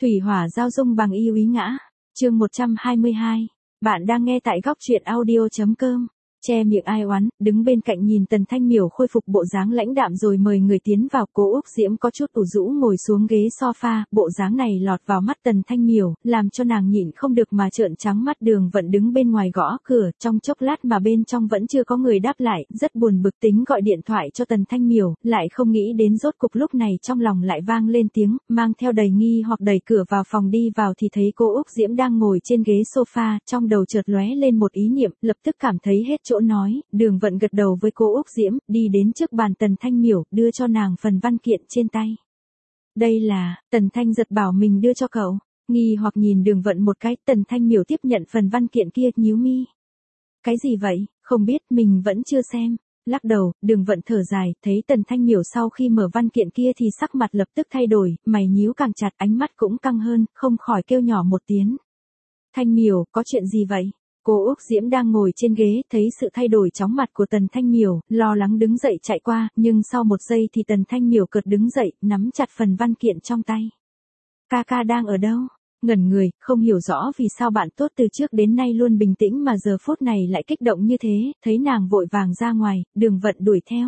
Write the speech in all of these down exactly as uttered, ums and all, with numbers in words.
Thủy hỏa giao dung bằng yêu ý ngã. Chương một trăm hai mươi hai. Bạn đang nghe tại góc truyện audio chấm com. Che miệng ai oán, đứng bên cạnh nhìn Tần Thanh Miểu khôi phục bộ dáng lãnh đạm rồi mời người tiến vào. Cố Úc Diễm có chút ủ rũ ngồi xuống ghế sofa, bộ dáng này lọt vào mắt Tần Thanh Miểu, làm cho nàng nhịn không được mà trợn trắng mắt. Đường Vận đứng bên ngoài gõ cửa, trong chốc lát mà bên trong vẫn chưa có người đáp lại, rất buồn bực tính gọi điện thoại cho Tần Thanh Miểu, lại không nghĩ đến rốt cục lúc này trong lòng lại vang lên tiếng, mang theo đầy nghi hoặc đẩy cửa vào phòng đi vào thì thấy cô Úc Diễm đang ngồi trên ghế sofa, trong đầu chợt lóe lên một ý niệm, lập tức cảm thấy hết chỗ nói. Đường Vận gật đầu với cô Úc Diễm, đi đến trước bàn Tần Thanh Miểu, đưa cho nàng phần văn kiện trên tay. Đây là, Tần Thanh giật bảo mình đưa cho cậu. Nghi hoặc nhìn Đường Vận một cái, Tần Thanh Miểu tiếp nhận phần văn kiện kia, nhíu mi. Cái gì vậy, không biết, mình vẫn chưa xem. Lắc đầu, Đường Vận thở dài, thấy Tần Thanh Miểu sau khi mở văn kiện kia thì sắc mặt lập tức thay đổi, mày nhíu càng chặt, ánh mắt cũng căng hơn, không khỏi kêu nhỏ một tiếng. Thanh Miểu, có chuyện gì vậy? Cô Úc Diễm đang ngồi trên ghế, thấy sự thay đổi chóng mặt của Tần Thanh Miểu, lo lắng đứng dậy chạy qua, nhưng sau một giây thì Tần Thanh Miểu cợt đứng dậy, nắm chặt phần văn kiện trong tay. Ca ca đang ở đâu? Ngẩn người, không hiểu rõ vì sao bạn tốt từ trước đến nay luôn bình tĩnh mà giờ phút này lại kích động như thế, thấy nàng vội vàng ra ngoài, Đường Vận đuổi theo.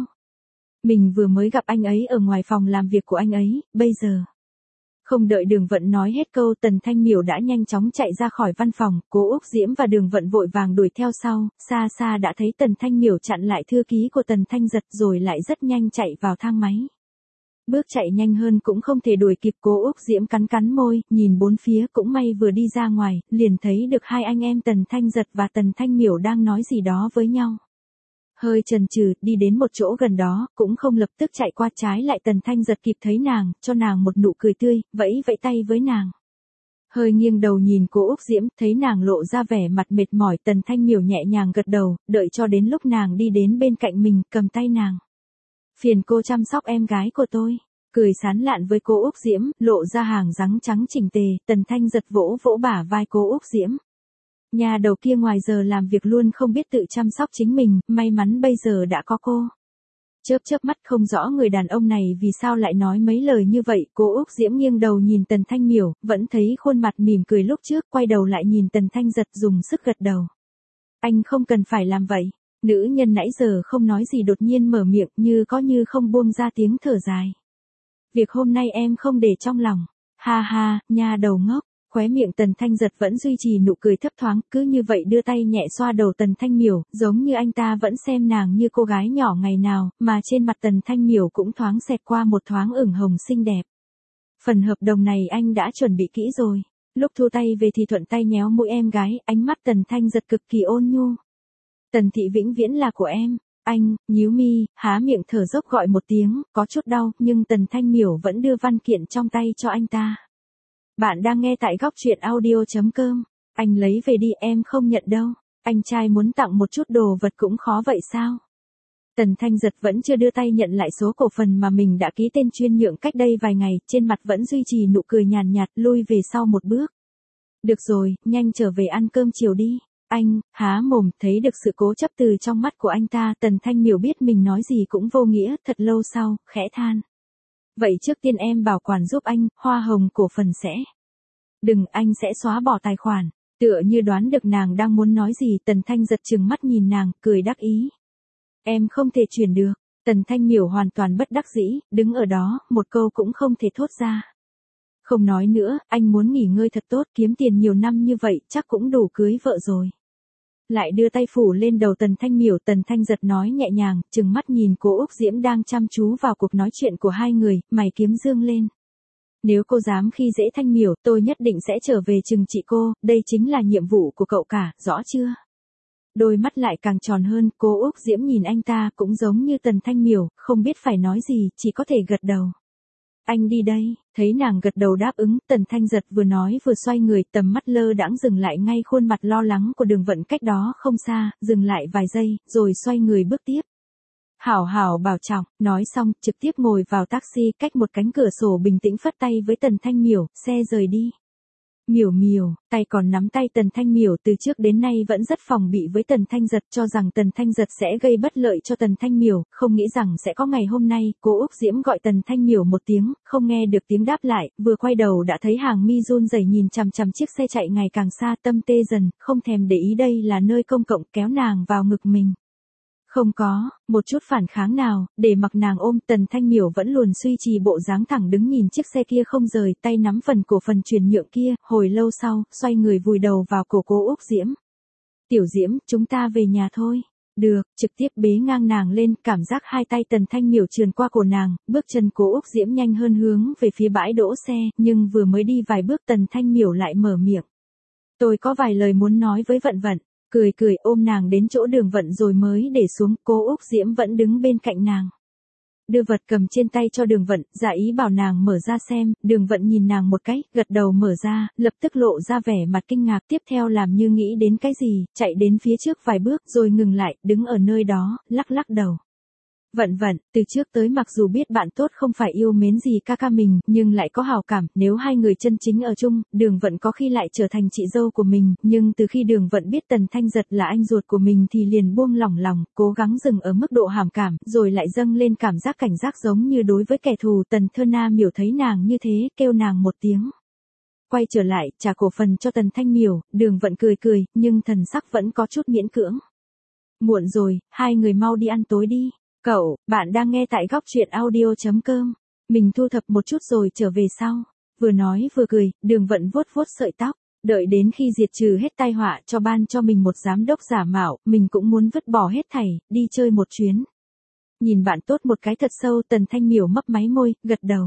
Mình vừa mới gặp anh ấy ở ngoài phòng làm việc của anh ấy, bây giờ. Không đợi Đường Vận nói hết câu, Tần Thanh Miểu đã nhanh chóng chạy ra khỏi văn phòng, Cố Úc Diễm và Đường Vận vội vàng đuổi theo sau, xa xa đã thấy Tần Thanh Miểu chặn lại thư ký của Tần Thanh Giật rồi lại rất nhanh chạy vào thang máy. Bước chạy nhanh hơn cũng không thể đuổi kịp. Cố Úc Diễm cắn cắn môi, nhìn bốn phía, cũng may vừa đi ra ngoài, liền thấy được hai anh em Tần Thanh Giật và Tần Thanh Miểu đang nói gì đó với nhau. Hơi chần chừ, đi đến một chỗ gần đó, cũng không lập tức chạy qua, trái lại Tần Thanh Giật kịp thấy nàng, cho nàng một nụ cười tươi, vẫy vẫy tay với nàng. Hơi nghiêng đầu nhìn cô Úc Diễm, thấy nàng lộ ra vẻ mặt mệt mỏi, Tần Thanh Miểu nhẹ nhàng gật đầu, đợi cho đến lúc nàng đi đến bên cạnh mình, cầm tay nàng. Phiền cô chăm sóc em gái của tôi. Cười sán lạn với cô Úc Diễm, lộ ra hàng răng trắng chỉnh tề, Tần Thanh Giật vỗ vỗ bả vai cô Úc Diễm. Nhà đầu kia ngoài giờ làm việc luôn không biết tự chăm sóc chính mình, may mắn bây giờ đã có cô. Chớp chớp mắt, không rõ người đàn ông này vì sao lại nói mấy lời như vậy. Cô Úc Diễm nghiêng đầu nhìn Tần Thanh Miểu, vẫn thấy khuôn mặt mỉm cười lúc trước, quay đầu lại nhìn Tần Thanh Giật dùng sức gật đầu. Anh không cần phải làm vậy. Nữ nhân nãy giờ không nói gì đột nhiên mở miệng, như có như không buông ra tiếng thở dài. Việc hôm nay em không để trong lòng. Ha ha, nha đầu ngốc. Khóe miệng Tần Thanh Giật vẫn duy trì nụ cười thấp thoáng, cứ như vậy đưa tay nhẹ xoa đầu Tần Thanh Miểu, giống như anh ta vẫn xem nàng như cô gái nhỏ ngày nào, mà trên mặt Tần Thanh Miểu cũng thoáng xẹt qua một thoáng ửng hồng xinh đẹp. Phần hợp đồng này anh đã chuẩn bị kỹ rồi. Lúc thu tay về thì thuận tay nhéo mũi em gái, ánh mắt Tần Thanh Giật cực kỳ ôn nhu. Tần thị vĩnh viễn là của em. Anh, nhíu mi, há miệng thở dốc gọi một tiếng, có chút đau, nhưng Tần Thanh Miểu vẫn đưa văn kiện trong tay cho anh ta. Bạn đang nghe tại góc truyện audio chấm com. Anh lấy về đi, em không nhận đâu. Anh trai muốn tặng một chút đồ vật cũng khó vậy sao? Tần Thanh Giật vẫn chưa đưa tay nhận lại số cổ phần mà mình đã ký tên chuyên nhượng cách đây vài ngày, trên mặt vẫn duy trì nụ cười nhàn nhạt, lui về sau một bước. Được rồi, nhanh trở về ăn cơm chiều đi. Anh, há mồm, thấy được sự cố chấp từ trong mắt của anh ta, Tần Thanh Miểu biết mình nói gì cũng vô nghĩa, thật lâu sau, khẽ than. Vậy trước tiên em bảo quản giúp anh, hoa hồng cổ phần sẽ. Đừng, anh sẽ xóa bỏ tài khoản. Tựa như đoán được nàng đang muốn nói gì, Tần Thanh Giật trừng mắt nhìn nàng, cười đắc ý. Em không thể chuyển được. Tần Thanh Miểu hoàn toàn bất đắc dĩ, đứng ở đó, một câu cũng không thể thốt ra. Không nói nữa, anh muốn nghỉ ngơi thật tốt, kiếm tiền nhiều năm như vậy, chắc cũng đủ cưới vợ rồi. Lại đưa tay phủ lên đầu Tần Thanh Miểu, Tần Thanh Giật nói nhẹ nhàng, trừng mắt nhìn cô Úc Diễm đang chăm chú vào cuộc nói chuyện của hai người, mày kiếm dương lên. Nếu cô dám khi dễ Thanh Miểu, tôi nhất định sẽ trở về trừng trị cô, đây chính là nhiệm vụ của cậu cả, rõ chưa? Đôi mắt lại càng tròn hơn, cô Úc Diễm nhìn anh ta cũng giống như Tần Thanh Miểu, không biết phải nói gì, chỉ có thể gật đầu. Anh đi đây, thấy nàng gật đầu đáp ứng, Tần Thanh Giật vừa nói vừa xoay người, tầm mắt lơ đãng dừng lại ngay khuôn mặt lo lắng của Đường Vận cách đó không xa, dừng lại vài giây, rồi xoay người bước tiếp. Hảo hảo bảo trọng, nói xong, trực tiếp ngồi vào taxi, cách một cánh cửa sổ bình tĩnh phất tay với Tần Thanh Miểu, xe rời đi. Miểu miểu, tay còn nắm tay Tần Thanh Miểu từ trước đến nay vẫn rất phòng bị với Tần Thanh Giật, cho rằng Tần Thanh Giật sẽ gây bất lợi cho Tần Thanh Miểu, không nghĩ rằng sẽ có ngày hôm nay. Cô Úc Diễm gọi Tần Thanh Miểu một tiếng, không nghe được tiếng đáp lại, vừa quay đầu đã thấy hàng mi run rẩy nhìn chằm chằm chiếc xe chạy ngày càng xa, tâm tê dần, không thèm để ý đây là nơi công cộng, kéo nàng vào ngực mình. Không có một chút phản kháng nào, để mặc nàng ôm. Tần Thanh Miểu vẫn luôn duy trì bộ dáng thẳng đứng nhìn chiếc xe kia không rời, tay nắm phần cổ phần chuyển nhượng kia, hồi lâu sau, xoay người vùi đầu vào cổ cô Úc Diễm. Tiểu Diễm, chúng ta về nhà thôi. Được, trực tiếp bế ngang nàng lên, cảm giác hai tay Tần Thanh Miểu trườn qua cổ nàng, bước chân cô Úc Diễm nhanh hơn hướng về phía bãi đỗ xe, nhưng vừa mới đi vài bước Tần Thanh Miểu lại mở miệng. Tôi có vài lời muốn nói với Vận Vận. Cười cười ôm nàng đến chỗ Đường Vận rồi mới để xuống, cô Úc Diễm vẫn đứng bên cạnh nàng. Đưa vật cầm trên tay cho Đường Vận, giả ý bảo nàng mở ra xem. Đường Vận nhìn nàng một cái, gật đầu mở ra, lập tức lộ ra vẻ mặt kinh ngạc, tiếp theo làm như nghĩ đến cái gì, chạy đến phía trước vài bước rồi ngừng lại, đứng ở nơi đó, lắc lắc đầu. Vận Vận, từ trước tới mặc dù biết bạn tốt không phải yêu mến gì ca ca mình, nhưng lại có hào cảm, nếu hai người chân chính ở chung, Đường Vận có khi lại trở thành chị dâu của mình, nhưng từ khi Đường Vận biết Tần Thanh Giật là anh ruột của mình thì liền buông lỏng lòng, cố gắng dừng ở mức độ hàm cảm, rồi lại dâng lên cảm giác cảnh giác giống như đối với kẻ thù. Tần Thơ Na Miểu thấy nàng như thế, kêu nàng một tiếng. Quay trở lại, trả cổ phần cho Tần Thanh Miểu, Đường Vận cười cười, nhưng thần sắc vẫn có chút miễn cưỡng. Muộn rồi, hai người mau đi ăn tối đi. Cậu, bạn đang nghe tại góc truyện audio chấm com. Mình thu thập một chút rồi trở về sau. Vừa nói vừa cười, Đường Vận vuốt vuốt sợi tóc. Đợi đến khi diệt trừ hết tai họa cho ban cho mình một giám đốc giả mạo, mình cũng muốn vứt bỏ hết thảy, đi chơi một chuyến. Nhìn bạn tốt một cái thật sâu, Tần Thanh Miểu mấp máy môi, gật đầu.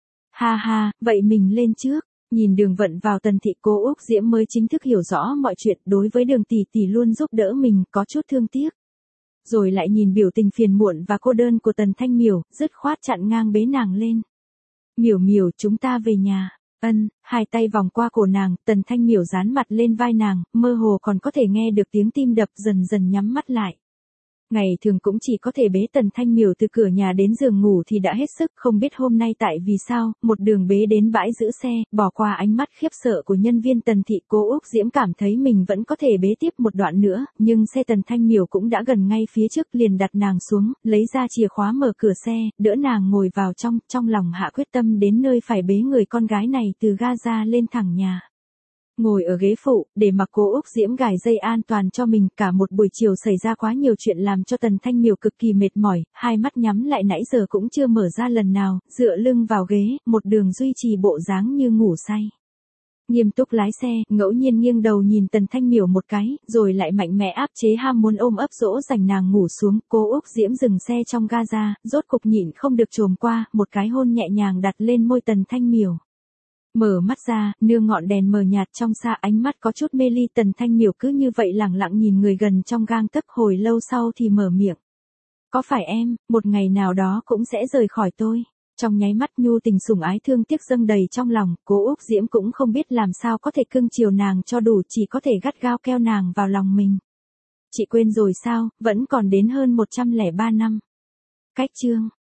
Ha ha, vậy mình lên trước. Nhìn Đường Vận vào Tần thị, cô Úc Diễm mới chính thức hiểu rõ mọi chuyện. Đối với Đường tỷ tỷ luôn giúp đỡ mình, có chút thương tiếc. Rồi lại nhìn biểu tình phiền muộn và cô đơn của Tần Thanh Miểu, dứt khoát chặn ngang bế nàng lên. Miểu Miểu, chúng ta về nhà. Ân, hai tay vòng qua cổ nàng, Tần Thanh Miểu dán mặt lên vai nàng, mơ hồ còn có thể nghe được tiếng tim đập, dần dần nhắm mắt lại. Ngày thường cũng chỉ có thể bế Tần Thanh Miểu từ cửa nhà đến giường ngủ thì đã hết sức, không biết hôm nay tại vì sao, một đường bế đến bãi giữ xe, bỏ qua ánh mắt khiếp sợ của nhân viên Tần thị, cô Úc Diễm cảm thấy mình vẫn có thể bế tiếp một đoạn nữa, nhưng xe Tần Thanh Miểu cũng đã gần ngay phía trước, liền đặt nàng xuống, lấy ra chìa khóa mở cửa xe, đỡ nàng ngồi vào trong, trong lòng hạ quyết tâm đến nơi phải bế người con gái này từ ga ra lên thẳng nhà. Ngồi ở ghế phụ, để mặc cô Úc Diễm gài dây an toàn cho mình, cả một buổi chiều xảy ra quá nhiều chuyện làm cho Tần Thanh Miểu cực kỳ mệt mỏi, hai mắt nhắm lại nãy giờ cũng chưa mở ra lần nào, dựa lưng vào ghế, một đường duy trì bộ dáng như ngủ say. Nghiêm túc lái xe, ngẫu nhiên nghiêng đầu nhìn Tần Thanh Miểu một cái, rồi lại mạnh mẽ áp chế ham muốn ôm ấp dỗ dành nàng ngủ xuống. Cô Úc Diễm dừng xe trong ga ra, rốt cục nhịn không được trồm qua, một cái hôn nhẹ nhàng đặt lên môi Tần Thanh Miểu. Mở mắt ra, nương ngọn đèn mờ nhạt trong xa, ánh mắt có chút mê ly. Tần Thanh Miểu cứ như vậy lẳng lặng nhìn người gần trong gang tấc, hồi lâu sau thì mở miệng. Có phải em, một ngày nào đó cũng sẽ rời khỏi tôi? Trong nháy mắt nhu tình sủng ái thương tiếc dâng đầy trong lòng, cô Úc Diễm cũng không biết làm sao có thể cưng chiều nàng cho đủ, chỉ có thể gắt gao keo nàng vào lòng mình. Chị quên rồi sao, vẫn còn đến hơn một trăm lẻ ba năm. Cách chương.